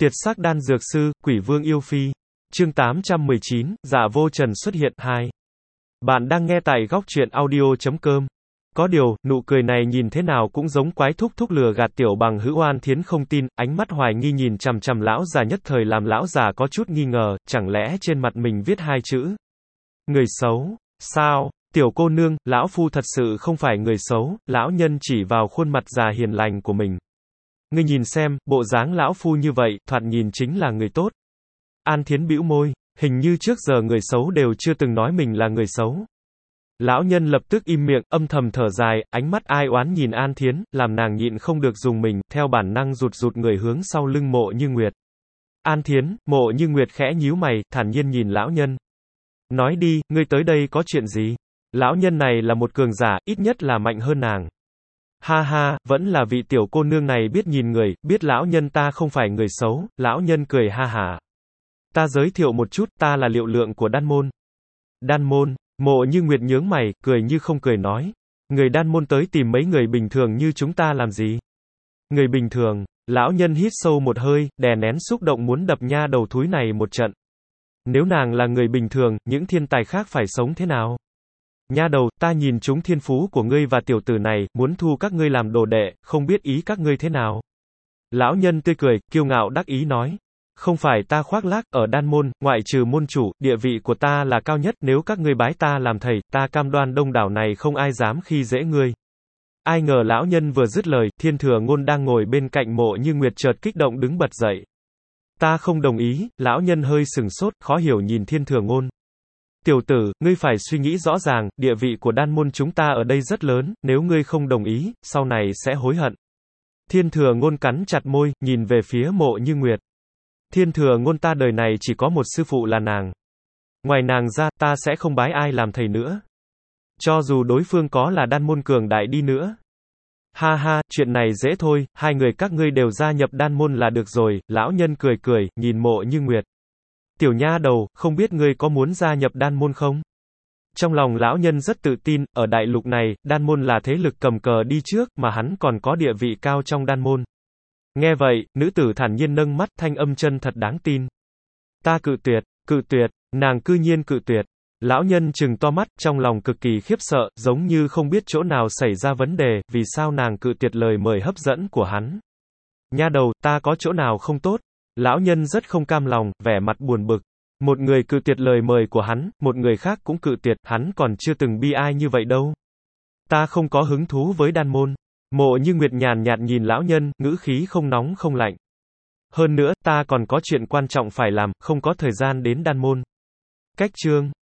Tiệt sắc đan dược sư, quỷ vương yêu phi. Chương 819, Dạ vô trần xuất hiện 2. Bạn đang nghe tại góc truyện audio.com. Có điều, nụ cười này nhìn thế nào cũng giống quái thúc thúc lừa gạt tiểu bằng hữu. An Thiến không tin, ánh mắt hoài nghi nhìn chằm chằm lão già, nhất thời làm lão già có chút nghi ngờ, chẳng lẽ trên mặt mình viết hai chữ người xấu, sao? Tiểu cô nương, lão phu thật sự không phải người xấu. Lão nhân chỉ vào khuôn mặt già hiền lành của mình. Ngươi nhìn xem, bộ dáng lão phu như vậy, thoạt nhìn chính là người tốt. An Thiến bĩu môi, hình như trước giờ người xấu đều chưa từng nói mình là người xấu. Lão nhân lập tức im miệng, âm thầm thở dài, ánh mắt ai oán nhìn An Thiến, làm nàng nhịn không được dùng mình, theo bản năng rụt rụt người hướng sau lưng Mộ Như Nguyệt. An Thiến, Mộ Như Nguyệt khẽ nhíu mày, thản nhiên nhìn lão nhân. Nói đi, ngươi tới đây có chuyện gì? Lão nhân này là một cường giả, ít nhất là mạnh hơn nàng. Ha ha, vẫn là vị tiểu cô nương này biết nhìn người, biết lão nhân ta không phải người xấu. Lão nhân cười ha hả. Ta giới thiệu một chút, ta là Liệu Lượng của Đan Môn. Đan Môn? Mộ Như Nguyệt nhướng mày, cười như không cười nói. Người Đan Môn tới tìm mấy người bình thường như chúng ta làm gì? Người bình thường? Lão nhân hít sâu một hơi, đè nén xúc động muốn đập nha đầu thúi này một trận. Nếu nàng là người bình thường, những thiên tài khác phải sống thế nào? Nha đầu, ta nhìn chúng thiên phú của ngươi và tiểu tử này, muốn thu các ngươi làm đồ đệ, không biết ý các ngươi thế nào? Lão nhân tươi cười, kiêu ngạo đắc ý nói. Không phải ta khoác lác, ở Đan Môn, ngoại trừ môn chủ, địa vị của ta là cao nhất, nếu các ngươi bái ta làm thầy, ta cam đoan đông đảo này không ai dám khi dễ ngươi. Ai ngờ lão nhân vừa dứt lời, Thiên Thừa Ngôn đang ngồi bên cạnh Mộ Như Nguyệt chợt kích động đứng bật dậy. Ta không đồng ý. Lão nhân hơi sừng sốt, khó hiểu nhìn Thiên Thừa Ngôn. Tiểu tử, ngươi phải suy nghĩ rõ ràng, địa vị của Đan Môn chúng ta ở đây rất lớn, nếu ngươi không đồng ý, sau này sẽ hối hận. Thiên Thừa Ngôn cắn chặt môi, nhìn về phía Mộ Như Nguyệt. Thiên Thừa Ngôn, ta đời này chỉ có một sư phụ là nàng. Ngoài nàng ra, ta sẽ không bái ai làm thầy nữa. Cho dù đối phương có là Đan Môn cường đại đi nữa. Ha ha, chuyện này dễ thôi, hai người các ngươi đều gia nhập Đan Môn là được rồi. Lão nhân cười cười, nhìn Mộ Như Nguyệt. Tiểu nha đầu, không biết ngươi có muốn gia nhập Đan Môn không? Trong lòng lão nhân rất tự tin, ở đại lục này, Đan Môn là thế lực cầm cờ đi trước, mà hắn còn có địa vị cao trong Đan Môn. Nghe vậy, nữ tử thản nhiên nâng mắt, thanh âm chân thật đáng tin. Ta cự tuyệt, nàng cư nhiên cự tuyệt. Lão nhân trừng to mắt, trong lòng cực kỳ khiếp sợ, giống như không biết chỗ nào xảy ra vấn đề, vì sao nàng cự tuyệt lời mời hấp dẫn của hắn. Nha đầu, ta có chỗ nào không tốt? Lão nhân rất không cam lòng, vẻ mặt buồn bực. Một người cự tuyệt lời mời của hắn, một người khác cũng cự tuyệt, hắn còn chưa từng bi ai như vậy đâu. Ta không có hứng thú với Đan Môn. Mộ Như Nguyệt nhàn nhạt nhìn lão nhân, ngữ khí không nóng không lạnh. Hơn nữa, ta còn có chuyện quan trọng phải làm, không có thời gian đến Đan Môn. Cách chương